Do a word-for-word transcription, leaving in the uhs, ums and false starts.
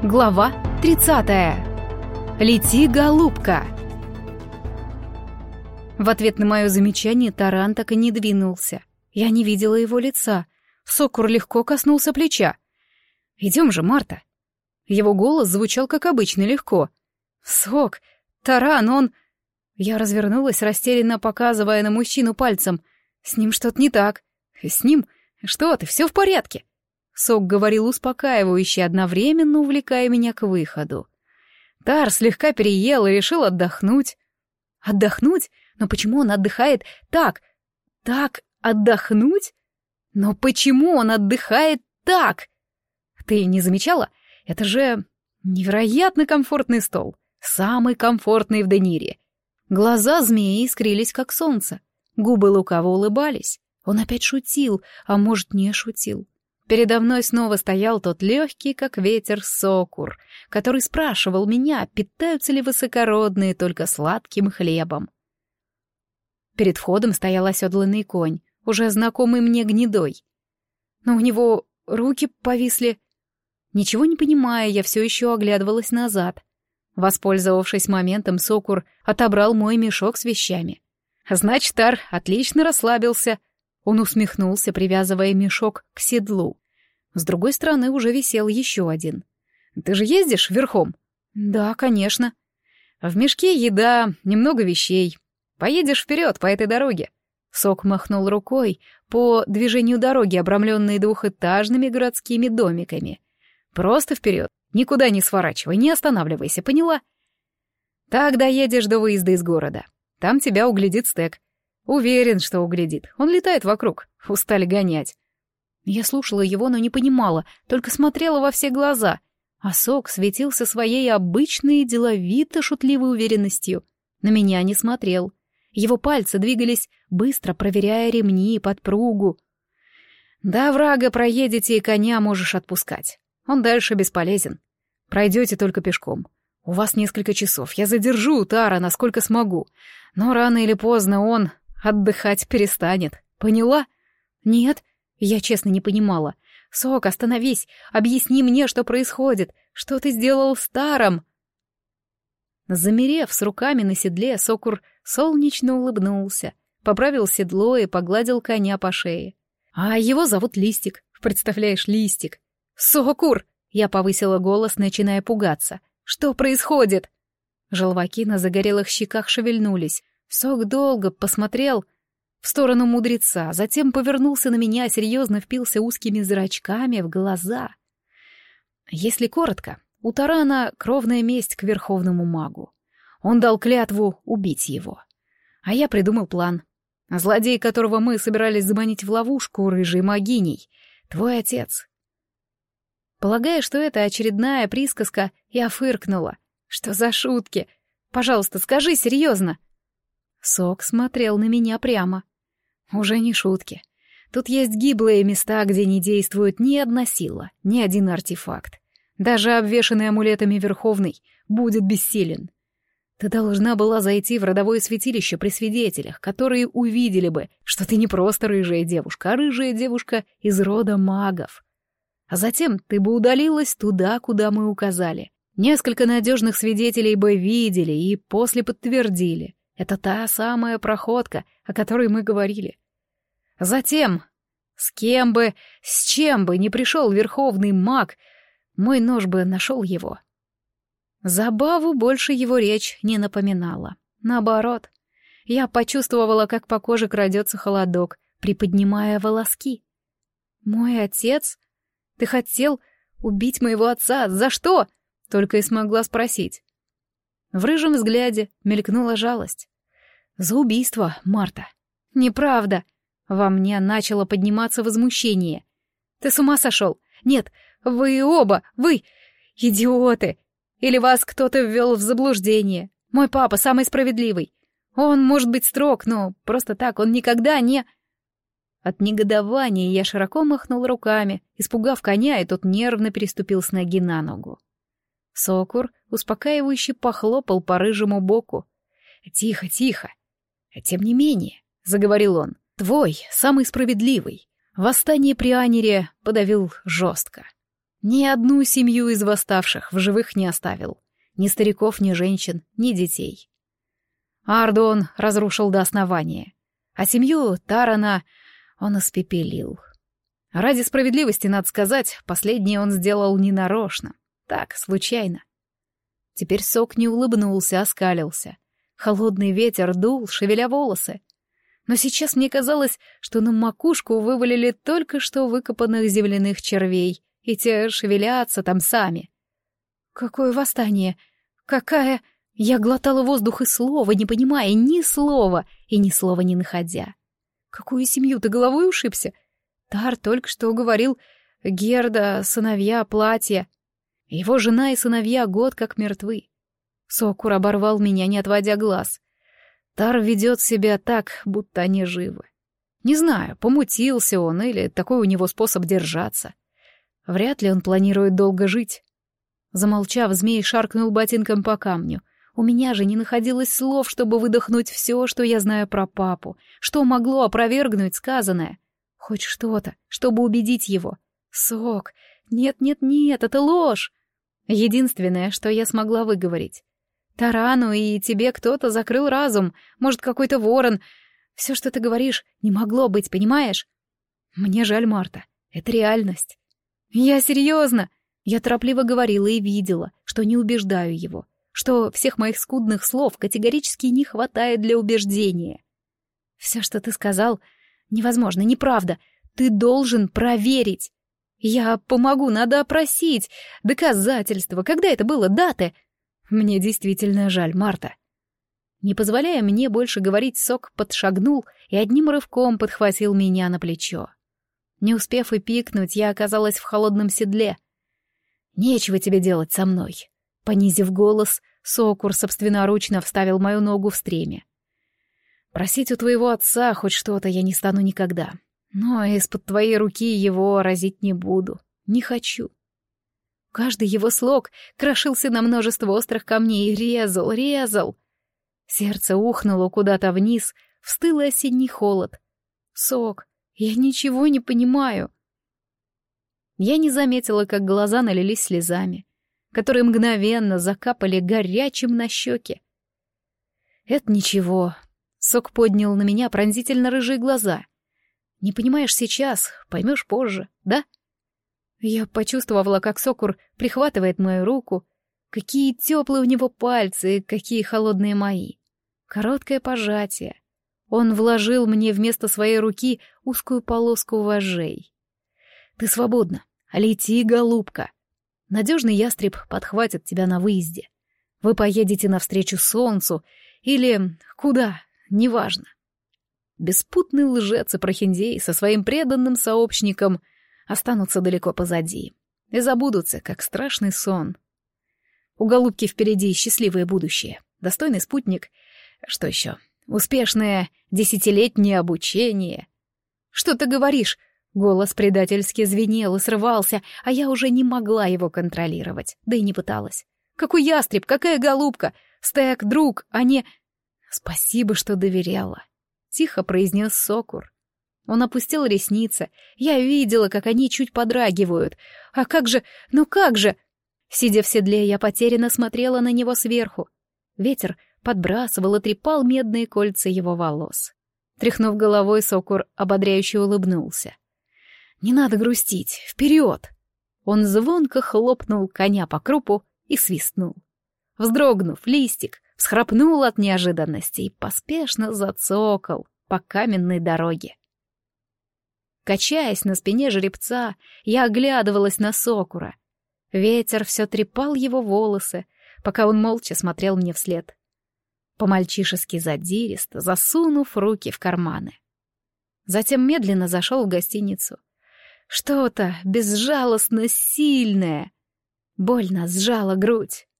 Глава тридцатая. «Лети, голубка!» В ответ на мое замечание таран так и не двинулся. Я не видела его лица. Сокур легко коснулся плеча. «Идем же, Марта!» Его голос звучал, как обычно, легко. «Сок! Таран, он...» Я развернулась, растерянно показывая на мужчину пальцем. «С ним что-то не так. С ним? Что ты, все в порядке?» Сок говорил успокаивающе, одновременно увлекая меня к выходу. Тар слегка переел и решил отдохнуть. Отдохнуть? Но почему он отдыхает так? Так отдохнуть? Но почему он отдыхает так? Ты не замечала? Это же невероятно комфортный стол. Самый комфортный в Денире. Глаза змеи искрились, как солнце. Губы лукаво улыбались. Он опять шутил, а может, не шутил. Передо мной снова стоял тот легкий, как ветер, сокур, который спрашивал меня, питаются ли высокородные только сладким хлебом. Перед входом стоял оседланный конь, уже знакомый мне гнедой. Но у него руки повисли. Ничего не понимая, я все еще оглядывалась назад. Воспользовавшись моментом, сокур отобрал мой мешок с вещами. Значит, Тар отлично расслабился. Он усмехнулся, привязывая мешок к седлу. С другой стороны уже висел еще один. «Ты же ездишь верхом?» «Да, конечно». «В мешке еда, немного вещей. Поедешь вперед по этой дороге». Сок махнул рукой по движению дороги, обрамленной двухэтажными городскими домиками. «Просто вперед, никуда не сворачивай, не останавливайся, поняла?» «Так доедешь до выезда из города. Там тебя углядит Стек. Уверен, что углядит. Он летает вокруг. Устали гонять». Я слушала его, но не понимала, только смотрела во все глаза. А Сок светился своей обычной деловито-шутливой уверенностью. На меня не смотрел. Его пальцы двигались, быстро проверяя ремни и подпругу. «Да, врага проедете, и коня можешь отпускать. Он дальше бесполезен. Пройдете только пешком. У вас несколько часов. Я задержу Тара, насколько смогу. Но рано или поздно он отдыхать перестанет. Поняла?» «Нет», я честно не понимала. «Сок, остановись, объясни мне, что происходит. Что ты сделал с Таром?» Замерев с руками на седле, Сокур солнечно улыбнулся, поправил седло и погладил коня по шее. «А его зовут Листик. Представляешь, Листик?» «Сокур!» — я повысила голос, начиная пугаться. «Что происходит?» Желваки на загорелых щеках шевельнулись. Сок долго посмотрел в сторону мудреца, затем повернулся на меня, серьезно впился узкими зрачками в глаза. Если коротко, у Тарана кровная месть к верховному магу. Он дал клятву убить его. А я придумал план. Злодей, которого мы собирались заманить в ловушку рыжей могиней, твой отец. Полагая, что это очередная присказка, я фыркнула. Что за шутки? Пожалуйста, скажи серьезно. Сок смотрел на меня прямо. Уже не шутки. Тут есть гиблые места, где не действует ни одна сила, ни один артефакт. Даже обвешанный амулетами Верховный будет бессилен. Ты должна была зайти в родовое святилище при свидетелях, которые увидели бы, что ты не просто рыжая девушка, а рыжая девушка из рода магов. А затем ты бы удалилась туда, куда мы указали. Несколько надежных свидетелей бы видели и после подтвердили. Это та самая проходка, о которой мы говорили. Затем, с кем бы, с чем бы ни пришел верховный маг, мой нож бы нашел его. Забаву больше его речь не напоминала. Наоборот, я почувствовала, как по коже крадется холодок, приподнимая волоски. «Мой отец? Ты хотел убить моего отца? За что?» Только и смогла спросить. В рыжем взгляде мелькнула жалость. «За убийство, Марта». «Неправда». Во мне начало подниматься возмущение. «Ты с ума сошел? Нет, вы оба, вы идиоты! Или вас кто-то ввел в заблуждение? Мой папа самый справедливый. Он может быть строг, но просто так он никогда не...» От негодования я широко махнул руками, испугав коня, и тот нервно переступил с ноги на ногу. Сокур успокаивающе похлопал по рыжему боку. «Тихо, тихо. Тем не менее», — заговорил он, — «твой самый справедливый. Восстание при Анере подавил жестко. Ни одну семью из восставших в живых не оставил. Ни стариков, ни женщин, ни детей. Арду он разрушил до основания, а семью Тарана он испепелил. Ради справедливости, надо сказать, последнее он сделал ненарочно, так, случайно. Теперь Сок не улыбнулся, а скалился. Холодный ветер дул, шевеля волосы. Но сейчас мне казалось, что на макушку вывалили только что выкопанных земляных червей, и те шевелятся там сами. Какое восстание! Какая... Я глотала воздух и слова, не понимая ни слова, и ни слова не находя. Какую семью, ты головой ушибся? Тар только что говорил: Герда, сыновья, платья. Его жена и сыновья год как мертвы. Сокур оборвал меня, не отводя глаз. Тар ведет себя так, будто они живы. Не знаю, помутился он или такой у него способ держаться. Вряд ли он планирует долго жить. Замолчав, змей шаркнул ботинком по камню. У меня же не находилось слов, чтобы выдохнуть все, что я знаю про папу, что могло опровергнуть сказанное. Хоть что-то, чтобы убедить его. Сок, нет-нет-нет, это ложь. Единственное, что я смогла выговорить. Тарану и тебе кто-то закрыл разум, может, какой-то ворон. Все, что ты говоришь, не могло быть, понимаешь? Мне жаль, Марта, это реальность. Я серьезно. Я торопливо говорила и видела, что не убеждаю его, что всех моих скудных слов категорически не хватает для убеждения. Все, что ты сказал, невозможно, неправда. Ты должен проверить. Я помогу, надо опросить. Доказательства. Когда это было? Даты? Мне действительно жаль, Марта. Не позволяя мне больше говорить, Сок подшагнул и одним рывком подхватил меня на плечо. Не успев и пикнуть, я оказалась в холодном седле. «Нечего тебе делать со мной». Понизив голос, Сокур собственноручно вставил мою ногу в стремя. «Просить у твоего отца хоть что-то я не стану никогда, но из-под твоей руки его разить не буду, не хочу». Каждый его слог крошился на множество острых камней и резал, резал. Сердце ухнуло куда-то вниз, в стылый осенний холод. «Сок, я ничего не понимаю». Я не заметила, как глаза налились слезами, которые мгновенно закапали горячим на щеки. «Это ничего». Сок поднял на меня пронзительно рыжие глаза. «Не понимаешь сейчас, поймешь позже, да?» Я почувствовала, как Сокур прихватывает мою руку. Какие теплые у него пальцы, какие холодные мои. Короткое пожатие. Он вложил мне вместо своей руки узкую полоску вожжей. «Ты свободна. Лети, голубка. Надежный ястреб подхватит тебя на выезде. Вы поедете навстречу солнцу или куда, неважно». Беспутный лжец и прохиндей со своим преданным сообщником останутся далеко позади и забудутся, как страшный сон. У голубки впереди счастливое будущее, достойный спутник. Что еще? Успешное десятилетнее обучение. «Что ты говоришь?» Голос предательски звенел и срывался, а я уже не могла его контролировать, да и не пыталась. «Какой ястреб, какая голубка! Стэк, друг, а не...» «Спасибо, что доверяла», — тихо произнес Сокур. Он опустил ресницы. Я видела, как они чуть подрагивают. «А как же... Ну как же...» Сидя в седле, я потерянно смотрела на него сверху. Ветер подбрасывал и трепал медные кольца его волос. Тряхнув головой, Сокур ободряюще улыбнулся. «Не надо грустить, вперед!» Он звонко хлопнул коня по крупу и свистнул. Вздрогнув, листик всхрапнул от неожиданности и поспешно зацокал по каменной дороге. Качаясь на спине жеребца, я оглядывалась на Сокура. Ветер все трепал его волосы, пока он молча смотрел мне вслед. По-мальчишески задиристо, засунув руки в карманы. Затем медленно зашел в гостиницу. Что-то безжалостно сильное больно сжало грудь.